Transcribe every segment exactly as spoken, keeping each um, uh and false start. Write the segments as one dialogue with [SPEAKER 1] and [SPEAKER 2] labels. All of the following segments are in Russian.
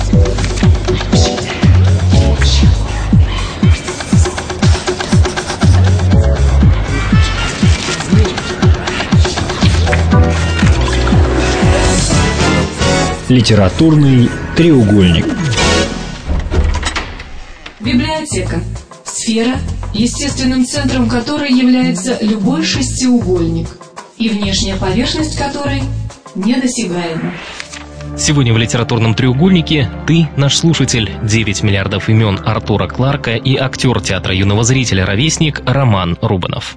[SPEAKER 1] Литературный треугольник.
[SPEAKER 2] Библиотека. Сфера, естественным центром которой является любой шестиугольник, и внешняя поверхность которой недосягаема.
[SPEAKER 3] Сегодня в литературном треугольнике ты, наш слушатель, девять миллиардов имен Артура Кларка и актер театра юного зрителя «Ровесник» Роман Рубанов.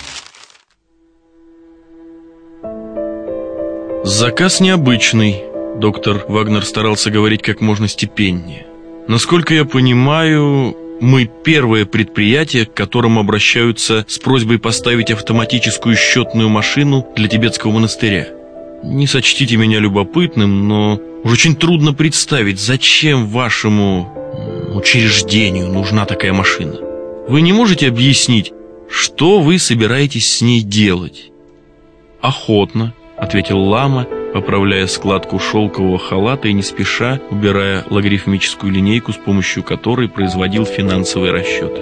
[SPEAKER 4] Заказ необычный. Доктор Вагнер старался говорить как можно степеннее. Насколько я понимаю, мы первое предприятие, к которому обращаются с просьбой поставить автоматическую счетную машину для тибетского монастыря. Не сочтите меня любопытным, но уж очень трудно представить, зачем вашему учреждению нужна такая машина. Вы не можете объяснить, что вы собираетесь с ней делать? Охотно, ответил лама, поправляя складку шелкового халата и не спеша убирая логарифмическую линейку, с помощью которой производил финансовые расчеты.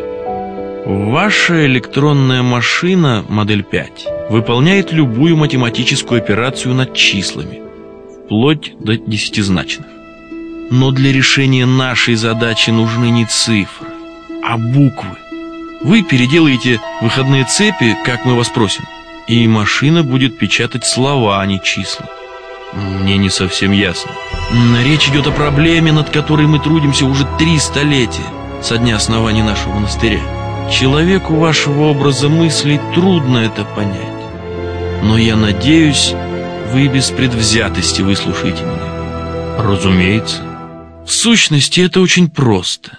[SPEAKER 4] Ваша электронная машина, модель пять, выполняет любую математическую операцию над числами, вплоть до десятизначных. Но для решения нашей задачи нужны не цифры, а буквы. Вы переделаете выходные цепи, как мы вас просим, и машина будет печатать слова, а не числа. Мне не совсем ясно. Речь идет о проблеме, над которой мы трудимся уже три столетия, со дня основания нашего монастыря. Человеку вашего образа мыслей трудно это понять. Но я надеюсь, вы без предвзятости выслушаете меня. Разумеется. В сущности, это очень просто.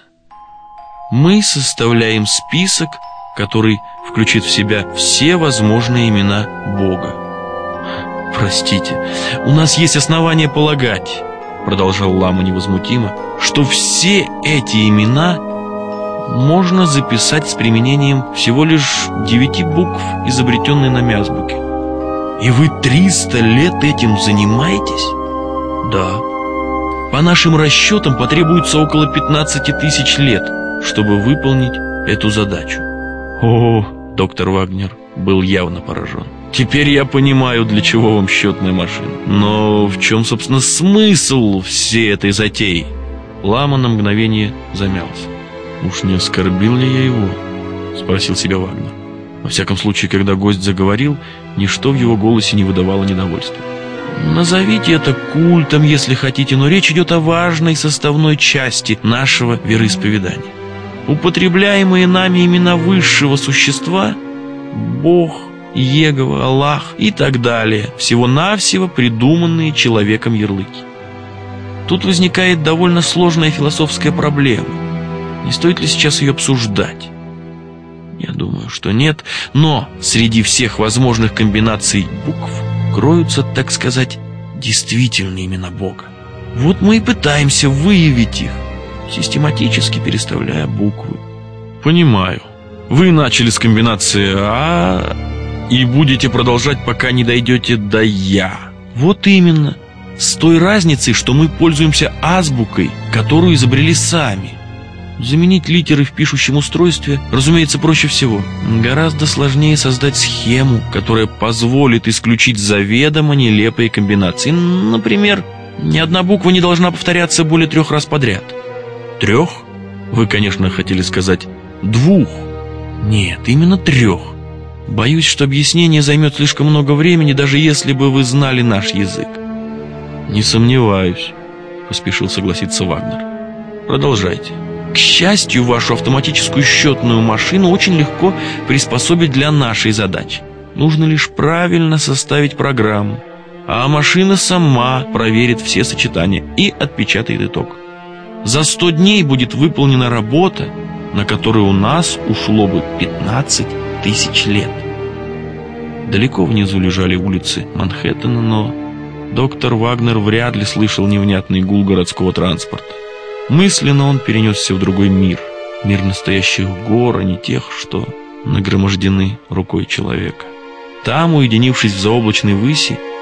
[SPEAKER 4] Мы составляем список, который включит в себя все возможные имена Бога. Простите, у нас есть основания полагать, продолжал лама невозмутимо, что все эти имена можно записать с применением всего лишь девяти букв, изобретенной нами азбуки. И вы триста лет этим занимаетесь? Да. По нашим расчетам потребуется около пятнадцати тысяч лет, чтобы выполнить эту задачу. О, доктор Вагнер был явно поражен. Теперь я понимаю, для чего вам счетная машина. Но в чем, собственно, смысл всей этой затеи? Лама на мгновение замялся. Уж не оскорбил ли я его? Спросил себя Вагнер. Во всяком случае, когда гость заговорил, ничто в его голосе не выдавало недовольства. Назовите это культом, если хотите, но речь идет о важной составной части нашего вероисповедания. Употребляемые нами имена высшего существа — Бог, Иегова, Аллах и так далее, всего-навсего придуманные человеком ярлыки. Тут возникает довольно сложная философская проблема. Не стоит ли сейчас ее обсуждать? Я думаю, что нет, но среди всех возможных комбинаций букв кроются, так сказать, действительные имена Бога. Вот мы и пытаемся выявить их, систематически переставляя буквы. Понимаю. Вы начали с комбинации А и будете продолжать, пока не дойдете до Я. Вот именно. С той разницей, что мы пользуемся азбукой, которую изобрели сами. Заменить литеры в пишущем устройстве, разумеется, проще всего. Гораздо сложнее создать схему, которая позволит исключить заведомо нелепые комбинации. Например, ни одна буква не должна повторяться более трех раз подряд. Трех? Вы, конечно, хотели сказать двух. Нет, именно трех. Боюсь, что объяснение займет слишком много времени, даже если бы вы знали наш язык. Не сомневаюсь, поспешил согласиться Вагнер. Продолжайте. К счастью, вашу автоматическую счетную машину очень легко приспособить для нашей задачи. Нужно лишь правильно составить программу, а машина сама проверит все сочетания и отпечатает итог. За сто дней будет выполнена работа, на которую у нас ушло бы пятнадцать тысяч лет. Далеко внизу лежали улицы Манхэттена, но доктор Вагнер вряд ли слышал невнятный гул городского транспорта. Мысленно он перенесся в другой мир, мир настоящих гор, а не тех, что нагромождены рукой человека. Там, уединившись в заоблачной выси,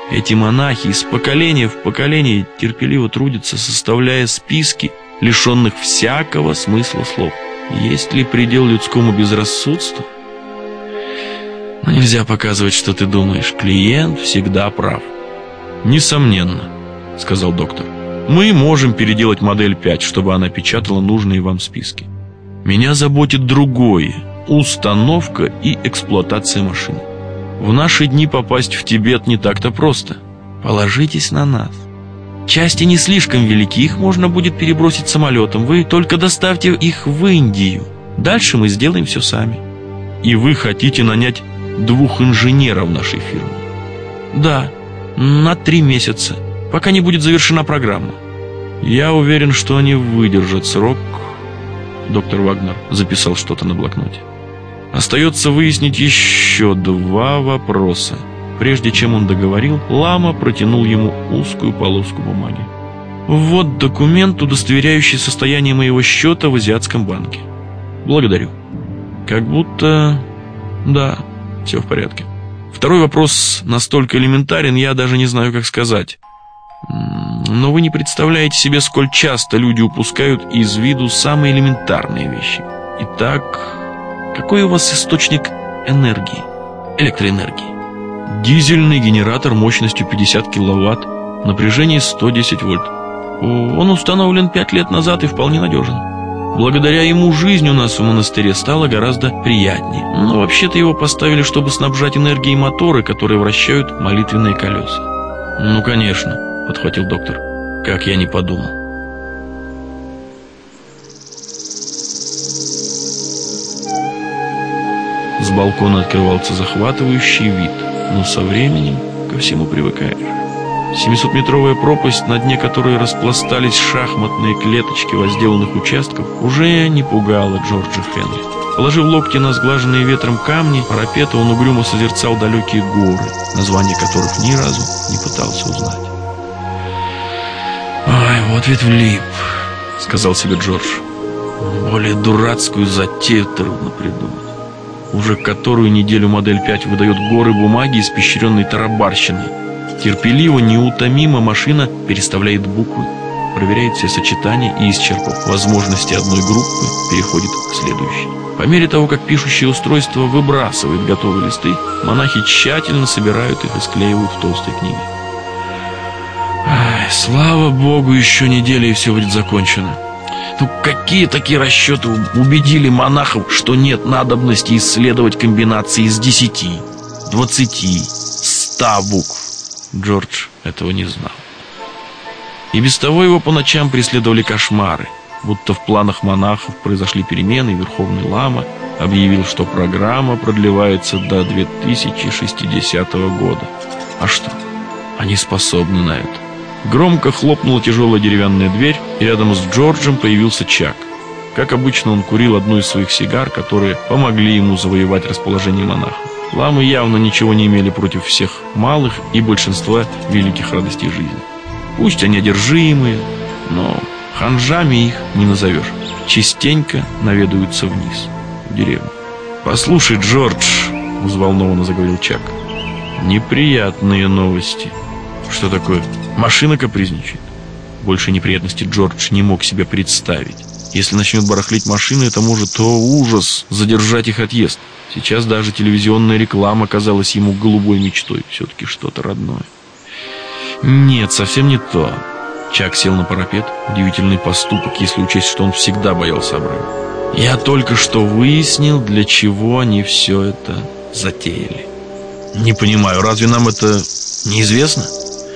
[SPEAKER 4] Эти монахи из поколения в поколение терпеливо трудятся, составляя списки, лишенных всякого смысла слов. Есть ли предел людскому безрассудству? Но нельзя показывать, что ты думаешь. Клиент всегда прав. Несомненно, сказал доктор. Мы можем переделать модель пять, чтобы она печатала нужные вам списки. Меня заботит другое. Установка и эксплуатация машины. В наши дни попасть в Тибет не так-то просто. Положитесь на нас. Части не слишком велики, их можно будет перебросить самолетом. Вы только доставьте их в Индию. Дальше мы сделаем все сами. И вы хотите нанять двух инженеров нашей фирмы? Да, на три месяца, пока не будет завершена программа. Я уверен, что они выдержат срок. Доктор Вагнер записал что-то на блокноте. Остается выяснить еще два вопроса. Прежде чем он договорил, лама протянул ему узкую полоску бумаги. Вот документ, удостоверяющий состояние моего счета в азиатском банке. Благодарю. Как будто... Да, все в порядке. Второй вопрос настолько элементарен, я даже не знаю, как сказать. Но вы не представляете себе, сколь часто люди упускают из виду самые элементарные вещи. Итак, какой у вас источник энергии, электроэнергии? Дизельный генератор мощностью пятьдесят киловатт, напряжение сто десять вольт. Он установлен пять лет назад и вполне надежен. Благодаря ему жизнь у нас в монастыре стала гораздо приятнее. Но вообще-то его поставили, чтобы снабжать энергией моторы, которые вращают молитвенные колеса. Ну, конечно, подхватил доктор. Как я не подумал. С балкона открывался захватывающий вид. Но со временем ко всему привыкаешь. семисотметровая пропасть, на дне которой распластались шахматные клеточки возделанных участков, уже не пугала Джорджа Хенри. Положив локти на сглаженные ветром камни парапета, он угрюмо созерцал далекие горы, названия которых ни разу не пытался узнать. «Ай, вот ведь влип», — сказал себе Джордж. «Более дурацкую затею трудно придумать. Уже которую неделю модель пять выдает горы бумаги, испещренной тарабарщиной. Терпеливо, неутомимо машина переставляет буквы, проверяет все сочетания и, исчерпав возможности одной группы, переходит к следующей. По мере того, как пишущее устройство выбрасывает готовые листы, монахи тщательно собирают их и склеивают в толстой книге. Ай, слава богу, еще неделя и все будет закончено. Ну какие такие расчеты убедили монахов, что нет надобности исследовать комбинации из десяти, двадцати, ста букв? Джордж этого не знал. И без того его по ночам преследовали кошмары, будто в планах монахов произошли перемены, и Верховный Лама объявил, что программа продлевается до две тысячи шестидесятого года. А что? Они способны на это. Громко хлопнула тяжелая деревянная дверь, и рядом с Джорджем появился Чак. Как обычно, он курил одну из своих сигар, которые помогли ему завоевать расположение монахов. Ламы явно ничего не имели против всех малых и большинства великих радостей жизни. Пусть они одержимые, но ханжами их не назовешь. Частенько наведаются вниз, в деревню. «Послушай, Джордж», — взволнованно заговорил Чак, — «неприятные новости». «Что такое?» «Машина капризничает». Больше неприятностей Джордж не мог себе представить. Если начнет барахлить машина, это может, о ужас, задержать их отъезд. Сейчас даже телевизионная реклама казалась ему голубой мечтой. Все-таки что-то родное. Нет, совсем не то. Чак сел на парапет. Удивительный поступок, если учесть, что он всегда боялся обрыва. Я только что выяснил, для чего они все это затеяли. Не понимаю, разве нам это неизвестно?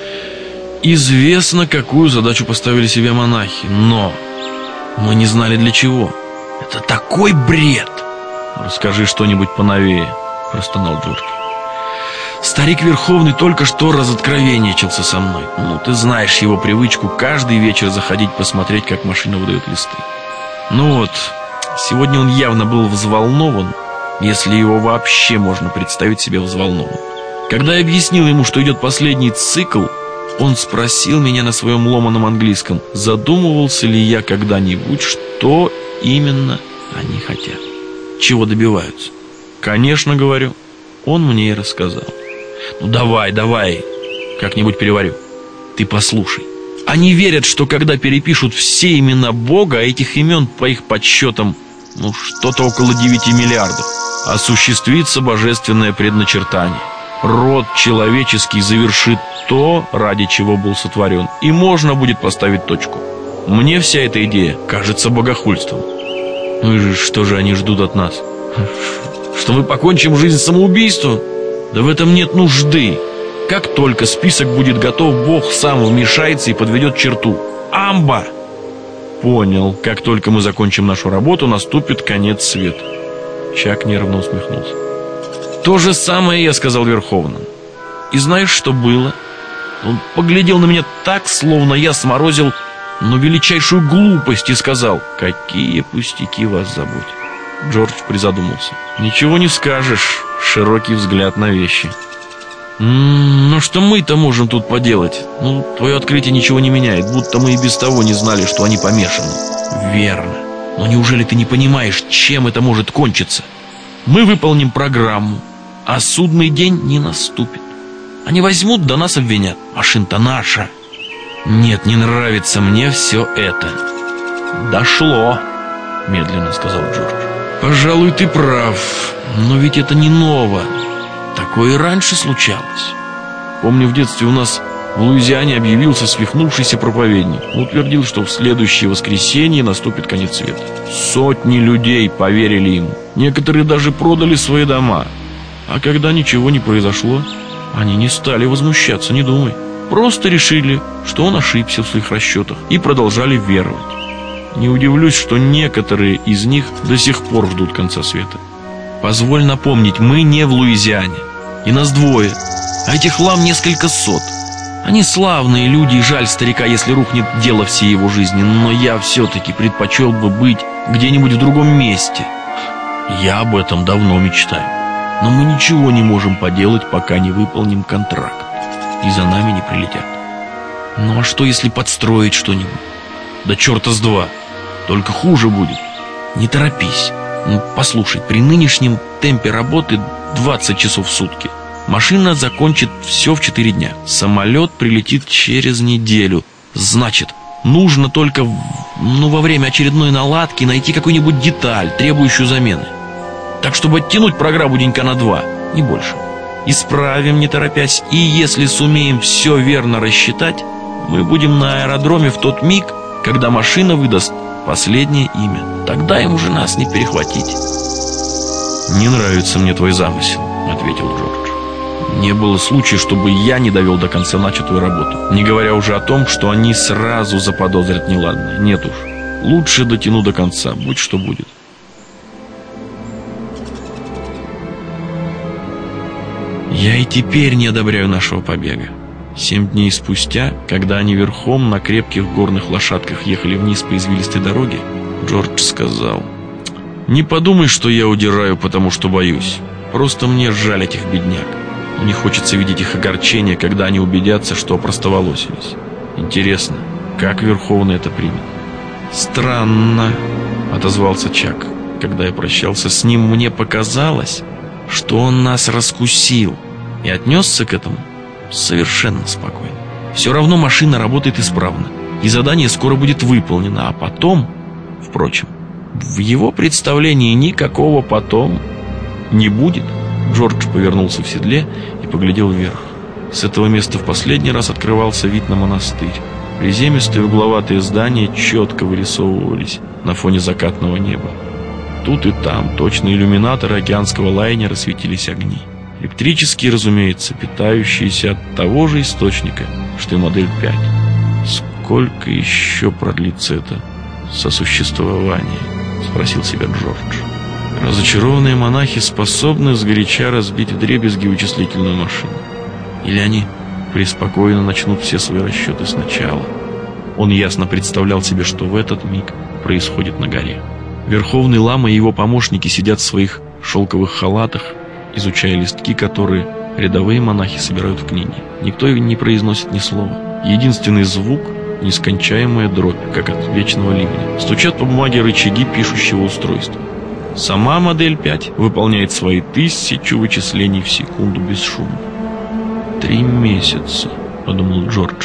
[SPEAKER 4] Известно, какую задачу поставили себе монахи, но мы не знали для чего. Это такой бред! Расскажи что-нибудь поновее, простонал Джордж. Старик Верховный только что разоткровенничался со мной. Ну, ты знаешь его привычку каждый вечер заходить посмотреть, как машина выдает листы. Ну вот, сегодня он явно был взволнован, если его вообще можно представить себе взволнованным. Когда я объяснил ему, что идет последний цикл, он спросил меня на своем ломаном английском, задумывался ли я когда-нибудь, что именно они хотят, чего добиваются. Конечно, говорю, он мне и рассказал. Ну давай, давай, Как-нибудь переварю. Ты послушай. Они верят, что когда перепишут все имена Бога, а этих имен, по их подсчетам, ну, что-то около девяти миллиардов, осуществится божественное предначертание. Род человеческий завершит то, ради чего был сотворен, и можно будет поставить точку. Мне вся эта идея кажется богохульством. Ну и что же они ждут от нас? Что мы покончим жизнь самоубийством? Да в этом нет нужды. Как только список будет готов, Бог сам вмешается и подведет черту. Амба! Понял. Как только мы закончим нашу работу, наступит конец света. Чак нервно усмехнулся. То же самое я сказал Верховному. И знаешь, что было? Он поглядел на меня так, словно я сморозил, но величайшую глупость, и сказал: какие пустяки вас заботят. Джордж призадумался. Ничего не скажешь. Широкий взгляд на вещи. М-м, ну что мы-то можем тут поделать? Ну, твое открытие ничего не меняет, будто мы и без того не знали, что они помешаны. Верно. Но неужели ты не понимаешь, чем это может кончиться? Мы выполним программу, а судный день не наступит. Они возьмут, да нас обвинят. Машина-то наша. Нет, не нравится мне все это. Дошло, медленно сказал Джордж. Пожалуй, ты прав. Но ведь это не ново. Такое и раньше случалось. Помню, в детстве у нас в Луизиане объявился свихнувшийся проповедник. Он утвердил, что в следующее воскресенье наступит конец света. Сотни людей поверили ему. Некоторые даже продали свои дома. А когда ничего не произошло, они не стали возмущаться, не думай. Просто решили, что он ошибся в своих расчетах, и продолжали веровать. Не удивлюсь, что некоторые из них до сих пор ждут конца света. Позволь напомнить, мы не в Луизиане, и нас двое, а этих лам несколько сот. Они славные люди, и жаль старика, если рухнет дело всей его жизни, но я все-таки предпочел бы быть где-нибудь в другом месте. Я об этом давно мечтаю, но мы ничего не можем поделать, пока не выполним контракт, и за нами не прилетят. Ну а что, если подстроить что-нибудь? Да черта с два, только хуже будет. Не торопись. Ну, послушай, при нынешнем темпе работы двадцать часов в сутки машина закончит все в четыре дня. Самолет прилетит через неделю. Значит, нужно только ну, во время очередной наладки найти какую-нибудь деталь, требующую замены. Так, чтобы оттянуть программу денька на два, не больше. Исправим, не торопясь, и если сумеем все верно рассчитать, мы будем на аэродроме в тот миг, когда машина выдаст последнее имя. Тогда им уже нас не перехватить. «Не нравится мне твой замысел», — ответил Джордж. «Не было случая, чтобы я не довел до конца начатую работу. Не говоря уже о том, что они сразу заподозрят неладное. Нет уж. Лучше дотяну до конца, будь что будет». Я и теперь не одобряю нашего побега. Семь дней спустя, когда они верхом на крепких горных лошадках ехали вниз по извилистой дороге, Джордж сказал: «Не подумай, что я удираю, потому что боюсь. Просто мне жаль этих бедняк. Мне хочется видеть их огорчение, когда они убедятся, что опростоволосились. Интересно, как Верховный это примет?» «Странно», — отозвался Чак. «Когда я прощался с ним, мне показалось, что он нас раскусил, и отнесся к этому совершенно спокойно. Все равно машина работает исправно, и задание скоро будет выполнено, а потом, впрочем, в его представлении никакого потом не будет». Джордж повернулся в седле и поглядел вверх. С этого места в последний раз открывался вид на монастырь. Приземистые угловатые здания четко вырисовывались на фоне закатного неба. Тут и там точно иллюминаторы океанского лайнера светились огни. Электрические, разумеется, питающиеся от того же источника, что и модель пять. «Сколько еще продлится это сосуществование?» — спросил себя Джордж. «Разочарованные монахи способны сгоряча разбить вдребезги вычислительную машину. Или они преспокойно начнут все свои расчеты сначала?» Он ясно представлял себе, что в этот миг происходит на горе. Верховный лама и его помощники сидят в своих шелковых халатах, изучая листки, которые рядовые монахи собирают в книги. Никто не произносит ни слова. Единственный звук — нескончаемая дробь, как от вечного ливня. Стучат по бумаге рычаги пишущего устройства. Сама модель пять выполняет свои тысячу вычислений в секунду без шума. Три месяца. подумал Джордж.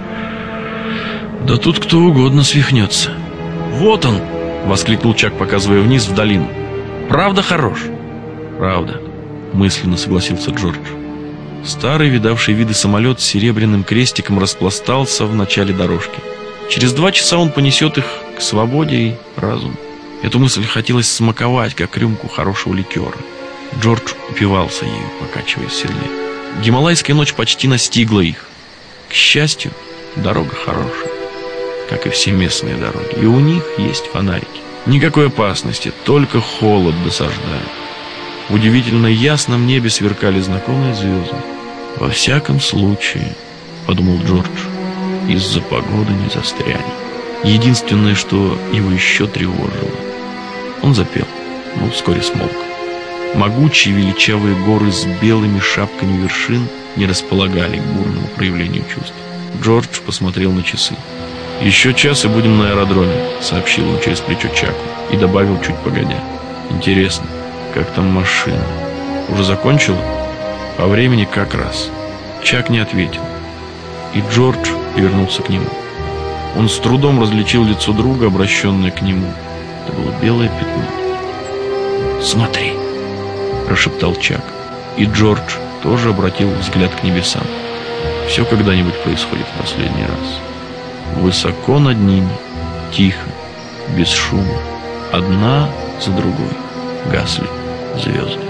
[SPEAKER 4] Да тут кто угодно свихнется. Вот он, воскликнул Чак, показывая вниз в долину. Правда хорош? Правда, мысленно согласился Джордж. Старый, видавший виды самолет с серебряным крестиком распластался в начале дорожки. Через два часа он понесет их к свободе и разуму. Эту мысль хотелось смаковать, как рюмку хорошего ликера. Джордж упивался ею, покачиваясь в седле. Гималайская ночь почти настигла их. К счастью, дорога хорошая, как и все местные дороги, и у них есть фонарики. Никакой опасности, только холод досаждает. В удивительно ясном небе сверкали знакомые звезды. Во всяком случае, подумал Джордж, из-за погоды не застрянет. Единственное, что его еще тревожило. Он запел, но вскоре смолк. Могучие величавые горы с белыми шапками вершин не располагали к бурному проявлению чувств. Джордж посмотрел на часы. «Еще час и будем на аэродроме», — сообщил он через плечо Чаку и добавил чуть погодя. «Интересно, как там машина? Уже закончила? По времени как раз». Чак не ответил, и Джордж вернулся к нему. Он с трудом различил лицо друга, обращенное к нему. Это было белое пятно. «Смотри», — прошептал Чак, и Джордж тоже обратил взгляд к небесам. Все когда-нибудь происходит в последний раз. Высоко над ними, тихо, без шума, одна за другой гасли звезды.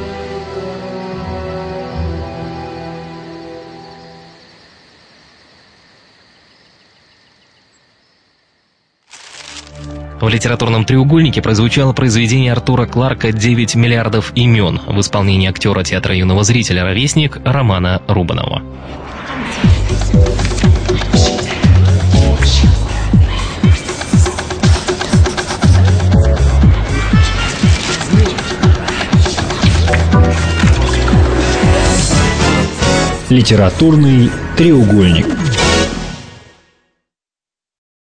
[SPEAKER 3] В литературном треугольнике прозвучало произведение Артура Кларка «девять миллиардов имен» в исполнении актера театра юного зрителя «Ровесник» Романа Рубанова.
[SPEAKER 1] Литературный треугольник.